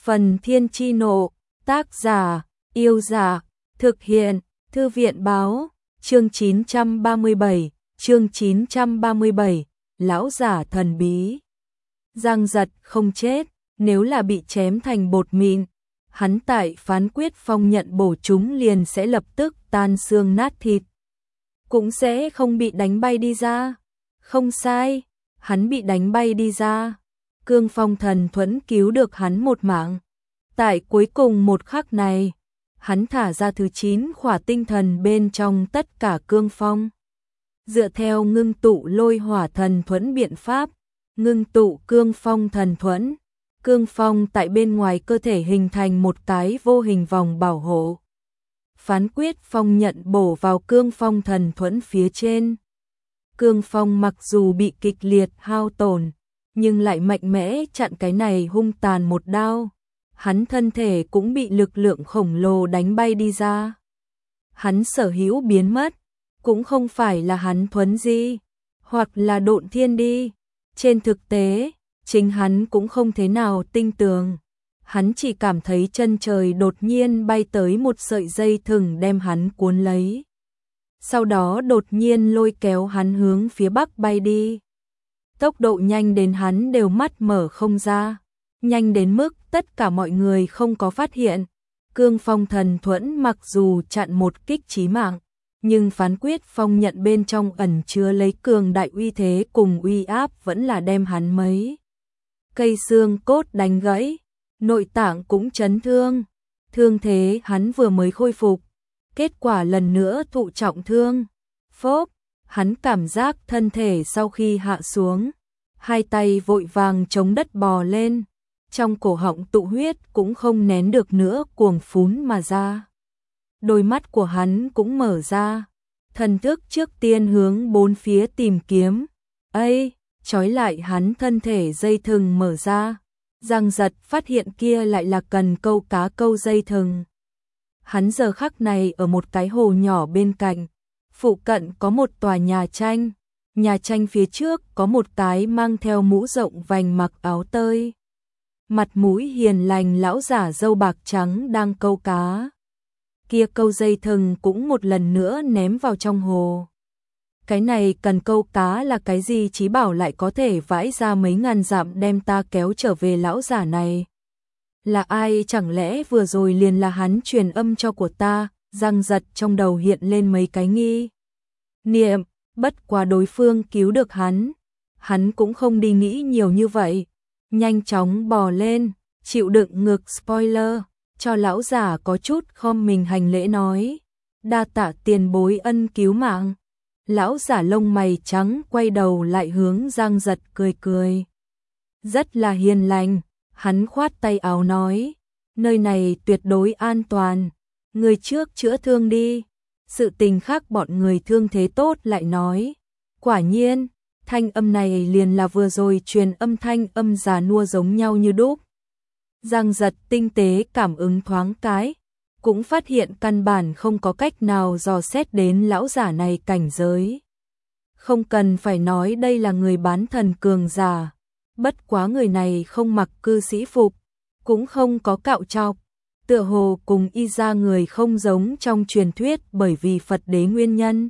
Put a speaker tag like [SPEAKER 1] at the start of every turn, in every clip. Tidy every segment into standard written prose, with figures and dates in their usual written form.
[SPEAKER 1] Phần Thiên Chi Nộ, tác giả, Yêu Dạ, thực hiện, Thư viện Báo, chương 937, Lão giả thần bí. Giang Giật không chết, nếu là bị chém thành bột mịn, hắn tại phán quyết phong nhận bổ chúng liền sẽ lập tức tan xương nát thịt. Cũng sẽ không bị đánh bay đi ra. Không sai, hắn bị đánh bay đi ra. Cương Phong thần thuẫn cứu được hắn một mạng. Tại cuối cùng một khắc này, hắn thả ra thứ 9 khỏa tinh thần bên trong tất cả cương phong. Dựa theo ngưng tụ lôi hỏa thần thuẫn biện pháp, ngưng tụ cương phong thần thuẫn, cương phong tại bên ngoài cơ thể hình thành một cái vô hình vòng bảo hộ. Phán quyết phong nhận bổ vào cương phong thần thuẫn phía trên. Cương phong mặc dù bị kịch liệt hao tổn, nhưng lại mạnh mẽ chặn cái này hung tàn một đao. Hắn thân thể cũng bị lực lượng khổng lồ đánh bay đi ra. Hắn sở hữu biến mất, cũng không phải là hắn thuấn di, hoặc là độn thiên đi. Trên thực tế, chính hắn cũng không thế nào tinh tường. Hắn chỉ cảm thấy chân trời đột nhiên bay tới một sợi dây thừng đem hắn cuốn lấy. Sau đó đột nhiên lôi kéo hắn hướng phía bắc bay đi. Tốc độ nhanh đến hắn đều mắt mở không ra. Nhanh đến mức tất cả mọi người không có phát hiện. Cương phong thần thuẫn mặc dù chặn một kích chí mạng, nhưng phán quyết phong nhận bên trong ẩn chứa lấy cường đại uy thế cùng uy áp vẫn là đem hắn mấy cây xương cốt đánh gãy, nội tạng cũng chấn thương. Thương thế hắn vừa mới khôi phục, kết quả lần nữa thụ trọng thương. Phốp, hắn cảm giác thân thể sau khi hạ xuống, hai tay vội vàng chống đất bò lên, trong cổ họng tụ huyết cũng không nén được nữa cuồng phún mà ra. Đôi mắt của hắn cũng mở ra, thần thức trước tiên hướng bốn phía tìm kiếm. Ây, trói lại hắn thân thể dây thừng mở ra. Giang Giật phát hiện kia lại là cần câu cá câu dây thừng. Hắn giờ khắc này ở một cái hồ nhỏ bên cạnh, phụ cận có một tòa nhà tranh. Nhà tranh phía trước có một cái mang theo mũ rộng vành mặc áo tơi, mặt mũi hiền lành lão giả râu bạc trắng đang câu cá. Kia câu dây thừng cũng một lần nữa ném vào trong hồ. Cái này cần câu cá là cái gì chí bảo lại có thể vãi ra mấy ngàn dặm đem ta kéo trở về lão giả này. Là ai, chẳng lẽ vừa rồi liền là hắn truyền âm cho của ta? Giang Giật trong đầu hiện lên mấy cái nghi niệm, bất quá đối phương cứu được hắn cũng không đi nghĩ nhiều như vậy. Nhanh chóng bò lên, chịu đựng ngược spoiler, cho lão giả có chút khom mình hành lễ nói. Đa tạ tiền bối ân cứu mạng. Lão giả lông mày trắng quay đầu lại hướng Giang Giật cười cười. Rất là hiền lành, hắn khoát tay áo nói. Nơi này tuyệt đối an toàn, người trước chữa thương đi. Sự tình khác bọn người thương thế tốt lại nói. Quả nhiên, thanh âm này liền là vừa rồi truyền âm thanh âm già nua giống nhau như đúc. Giang Giật tinh tế cảm ứng thoáng cái, cũng phát hiện căn bản không có cách nào dò xét đến lão giả này cảnh giới. Không cần phải nói đây là người bán thần cường giả, bất quá người này không mặc cư sĩ phục, cũng không có cạo trọc, tựa hồ cùng y ra người không giống trong truyền thuyết bởi vì Phật đế nguyên nhân.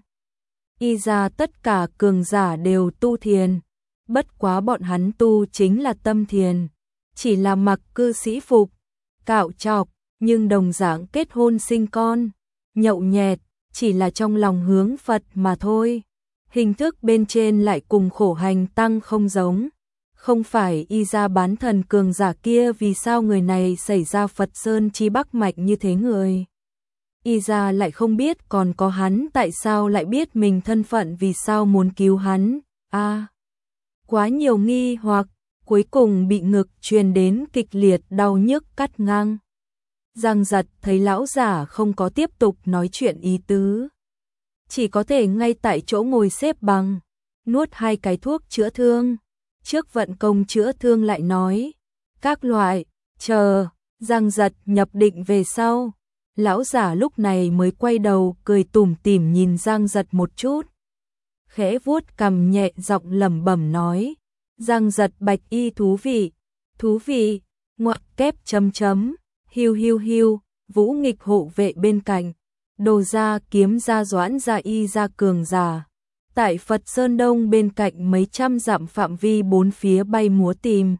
[SPEAKER 1] Y ra tất cả cường giả đều tu thiền, bất quá bọn hắn tu chính là tâm thiền, chỉ là mặc cư sĩ phục, cạo trọc, nhưng đồng dạng kết hôn sinh con, nhậu nhẹt, chỉ là trong lòng hướng Phật mà thôi. Hình thức bên trên lại cùng khổ hành tăng không giống. Không phải y ra bán thần cường giả kia, vì sao người này xảy ra Phật Sơn chi Bắc mạch như thế người. Y ra lại không biết, còn có hắn tại sao lại biết mình thân phận, vì sao muốn cứu hắn. Quá nhiều nghi hoặc, cuối cùng bị ngực truyền đến kịch liệt đau nhức cắt ngang. Giang Giật thấy lão giả không có tiếp tục nói chuyện ý tứ, chỉ có thể ngay tại chỗ ngồi xếp bằng, nuốt 2 cái thuốc chữa thương. Trước vận công chữa thương lại nói, các loại, chờ, Giang Giật nhập định về sau. Lão giả lúc này mới quay đầu cười tủm tỉm nhìn Giang Giật một chút. Khẽ vuốt cằm nhẹ giọng lẩm bẩm nói, Giang Giật bạch y thú vị, ngoặc kép chấm chấm, hiu hiu hiu, Vũ Nghịch hộ vệ bên cạnh, đồ ra kiếm ra doãn ra y ra cường giả. Tại Phật Sơn Đông bên cạnh mấy trăm dặm phạm vi bốn phía bay múa tìm.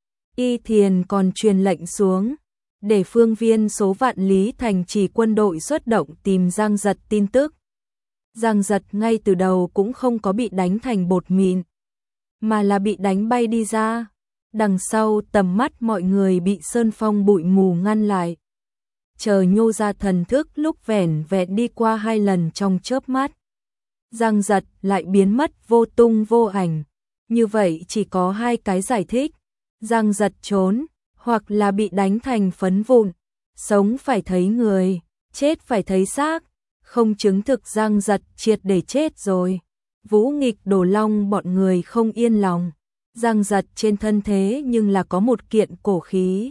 [SPEAKER 1] Y Thiền còn truyền lệnh xuống, để phương viên số vạn lý thành trì quân đội xuất động tìm Giang Giật tin tức. Giang Giật ngay từ đầu cũng không có bị đánh thành bột mịn, mà là bị đánh bay đi ra. Đằng sau tầm mắt mọi người bị sơn phong bụi mù ngăn lại. Chờ nhô ra thần thức lúc vẻn vẹn đi qua 2 lần trong chớp mắt. Giang Giật lại biến mất vô tung vô ảnh. Như vậy chỉ có 2 cái giải thích. Giang Giật trốn, hoặc là bị đánh thành phấn vụn. Sống phải thấy người, chết phải thấy xác. Không chứng thực Giang Giật triệt để chết rồi. Vũ Nghịch Đồ Long bọn người không yên lòng. Giang Giật trên thân thế nhưng là có một kiện cổ khí.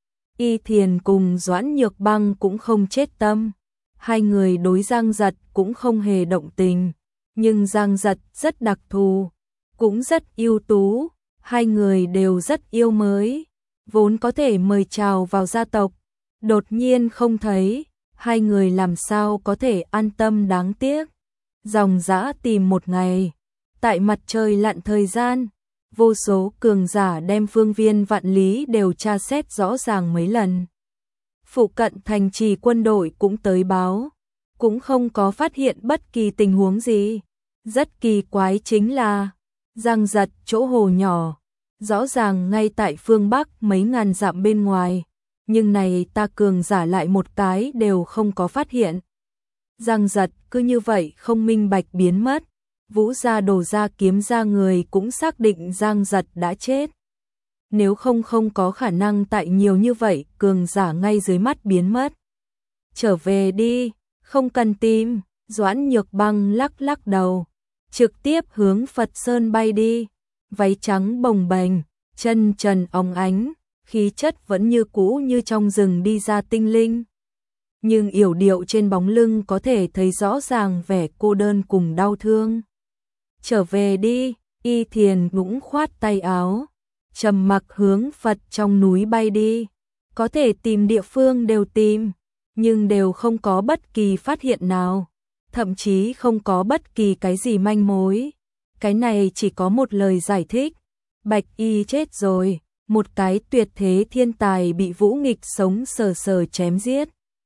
[SPEAKER 1] Y Thiền cùng Doãn Nhược Băng cũng không chết tâm. 2 người đối Giang Giật cũng không hề động tình. Nhưng Giang Giật rất đặc thù, cũng rất ưu tú. 2 người đều rất yêu mới, vốn có thể mời chào vào gia tộc. Đột nhiên không thấy, 2 người làm sao có thể an tâm, đáng tiếc. Dòng dã tìm 1 ngày, tại mặt trời lặn thời gian, vô số cường giả đem phương viên vạn lý đều tra xét rõ ràng mấy lần. Phụ cận thành trì quân đội cũng tới báo, cũng không có phát hiện bất kỳ tình huống gì. Rất kỳ quái chính là, Giang Giật chỗ hồ nhỏ, rõ ràng ngay tại phương Bắc mấy ngàn dặm bên ngoài, nhưng này ta cường giả lại một cái đều không có phát hiện. Giang Giật cứ như vậy không minh bạch biến mất. Vũ gia Đồ gia kiếm ra người cũng xác định Giang Giật đã chết. Nếu không có khả năng tại nhiều như vậy cường giả ngay dưới mắt biến mất. Trở về đi, không cần tìm. Doãn Nhược Băng lắc lắc đầu, trực tiếp hướng Phật Sơn bay đi. Váy trắng bồng bềnh, chân trần óng ánh, khí chất vẫn như cũ như trong rừng đi ra tinh linh. Nhưng yểu điệu trên bóng lưng có thể thấy rõ ràng vẻ cô đơn cùng đau thương. Trở về đi, Y Thiền cũng khoát tay áo, trầm mặc hướng Phật trong núi bay đi. Có thể tìm địa phương đều tìm, nhưng đều không có bất kỳ phát hiện nào, thậm chí không có bất kỳ cái gì manh mối. Cái này chỉ có một lời giải thích, Bạch Y chết rồi, một cái tuyệt thế thiên tài bị Vũ Nghịch sống sờ sờ chém giết.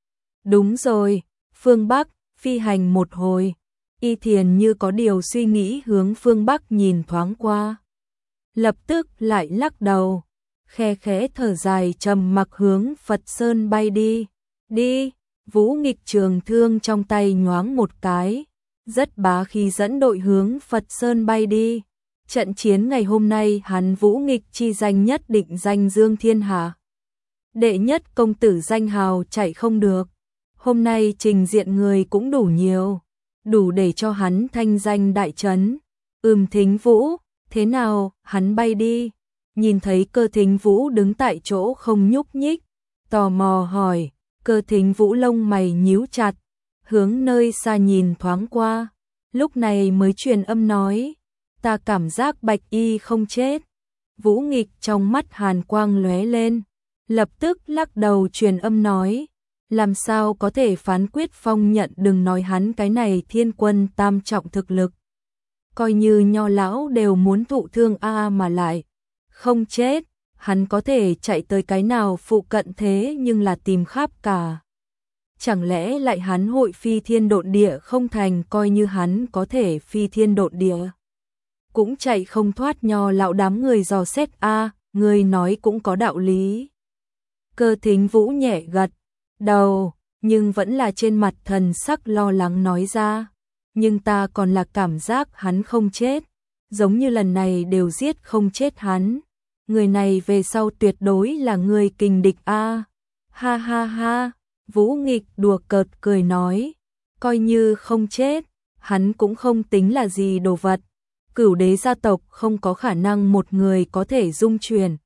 [SPEAKER 1] Đúng rồi, phương Bắc, phi hành một hồi. Y Thiền như có điều suy nghĩ hướng phương Bắc nhìn thoáng qua. Lập tức lại lắc đầu, khe khẽ thở dài trầm mặc hướng Phật Sơn bay đi. Đi, Vũ Nghịch trường thương trong tay nhoáng một cái, rất bá khí dẫn đội hướng Phật Sơn bay đi. Trận chiến ngày hôm nay hắn Vũ Nghịch chi danh nhất định danh dương thiên hạ. Đệ nhất công tử danh hào chạy không được. Hôm nay trình diện người cũng đủ nhiều, đủ để cho hắn thanh danh đại chấn. Thính Vũ, thế nào, hắn bay đi. Nhìn thấy Cơ Thính Vũ đứng tại chỗ không nhúc nhích, tò mò hỏi. Cơ Thính Vũ lông mày nhíu chặt, hướng nơi xa nhìn thoáng qua, lúc này mới truyền âm nói, ta cảm giác Bạch Y không chết. Vũ Nghịch trong mắt hàn quang lóe lên, lập tức lắc đầu truyền âm nói, làm sao có thể phán quyết phong nhận, đừng nói hắn cái này thiên quân tam trọng thực lực. Coi như nho lão đều muốn thụ thương mà lại không chết, hắn có thể chạy tới cái nào phụ cận thế nhưng là tìm khắp cả. Chẳng lẽ lại hắn hội phi thiên độn địa không thành, coi như hắn có thể phi thiên độn địa cũng chạy không thoát nho lão đám người dò xét người nói cũng có đạo lý. Cơ Thính Vũ nhẹ gật đầu, nhưng vẫn là trên mặt thần sắc lo lắng nói ra, nhưng ta còn là cảm giác hắn không chết, giống như lần này đều giết không chết hắn. Người này về sau tuyệt đối là người kình địch ha ha ha, Vũ Nghịch đùa cợt cười nói, coi như không chết, hắn cũng không tính là gì đồ vật. Cửu đế gia tộc không có khả năng một người có thể dung chuyển.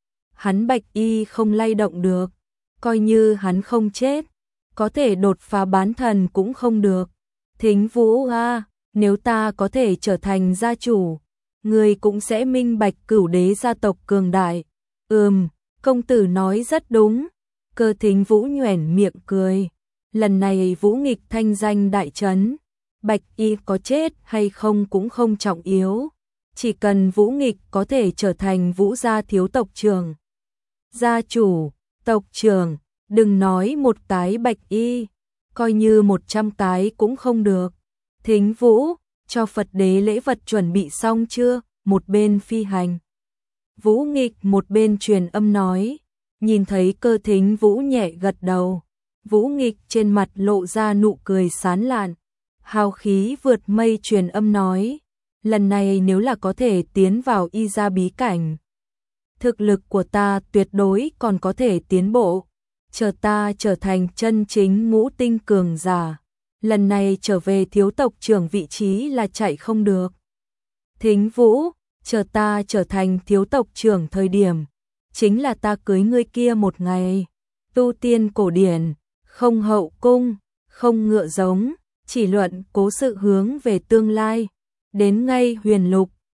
[SPEAKER 1] Hắn Bạch Y không lay động được, coi như hắn không chết, có thể đột phá bán thần cũng không được. Thính Vũ nếu ta có thể trở thành gia chủ, người cũng sẽ minh bạch cửu đế gia tộc cường đại. Công tử nói rất đúng. Cơ Thính Vũ nhoẻn miệng cười. Lần này Vũ Nghịch thanh danh đại chấn, Bạch Y có chết hay không cũng không trọng yếu. Chỉ cần Vũ Nghịch có thể trở thành Vũ gia thiếu tộc trưởng, gia chủ, tộc trưởng, đừng nói một tái Bạch Y, coi như 100 tái cũng không được. Thính Vũ, cho Phật đế lễ vật chuẩn bị xong chưa? Một bên phi hành Vũ Nghịch, một bên truyền âm nói. Nhìn thấy Cơ Thính Vũ nhẹ gật đầu, Vũ Nghịch trên mặt lộ ra nụ cười sán lạn, hào khí vượt mây truyền âm nói. Lần này nếu là có thể tiến vào y gia bí cảnh, thực lực của ta tuyệt đối còn có thể tiến bộ. Chờ ta trở thành chân chính ngũ tinh cường giả, lần này trở về thiếu tộc trưởng vị trí là chạy không được. Thính Vũ, chờ ta trở thành thiếu tộc trưởng thời điểm, chính là ta cưới ngươi kia một ngày. Tu tiên cổ điển, không hậu cung, không ngựa giống, chỉ luận cố sự hướng về tương lai. Đến ngay huyền lục,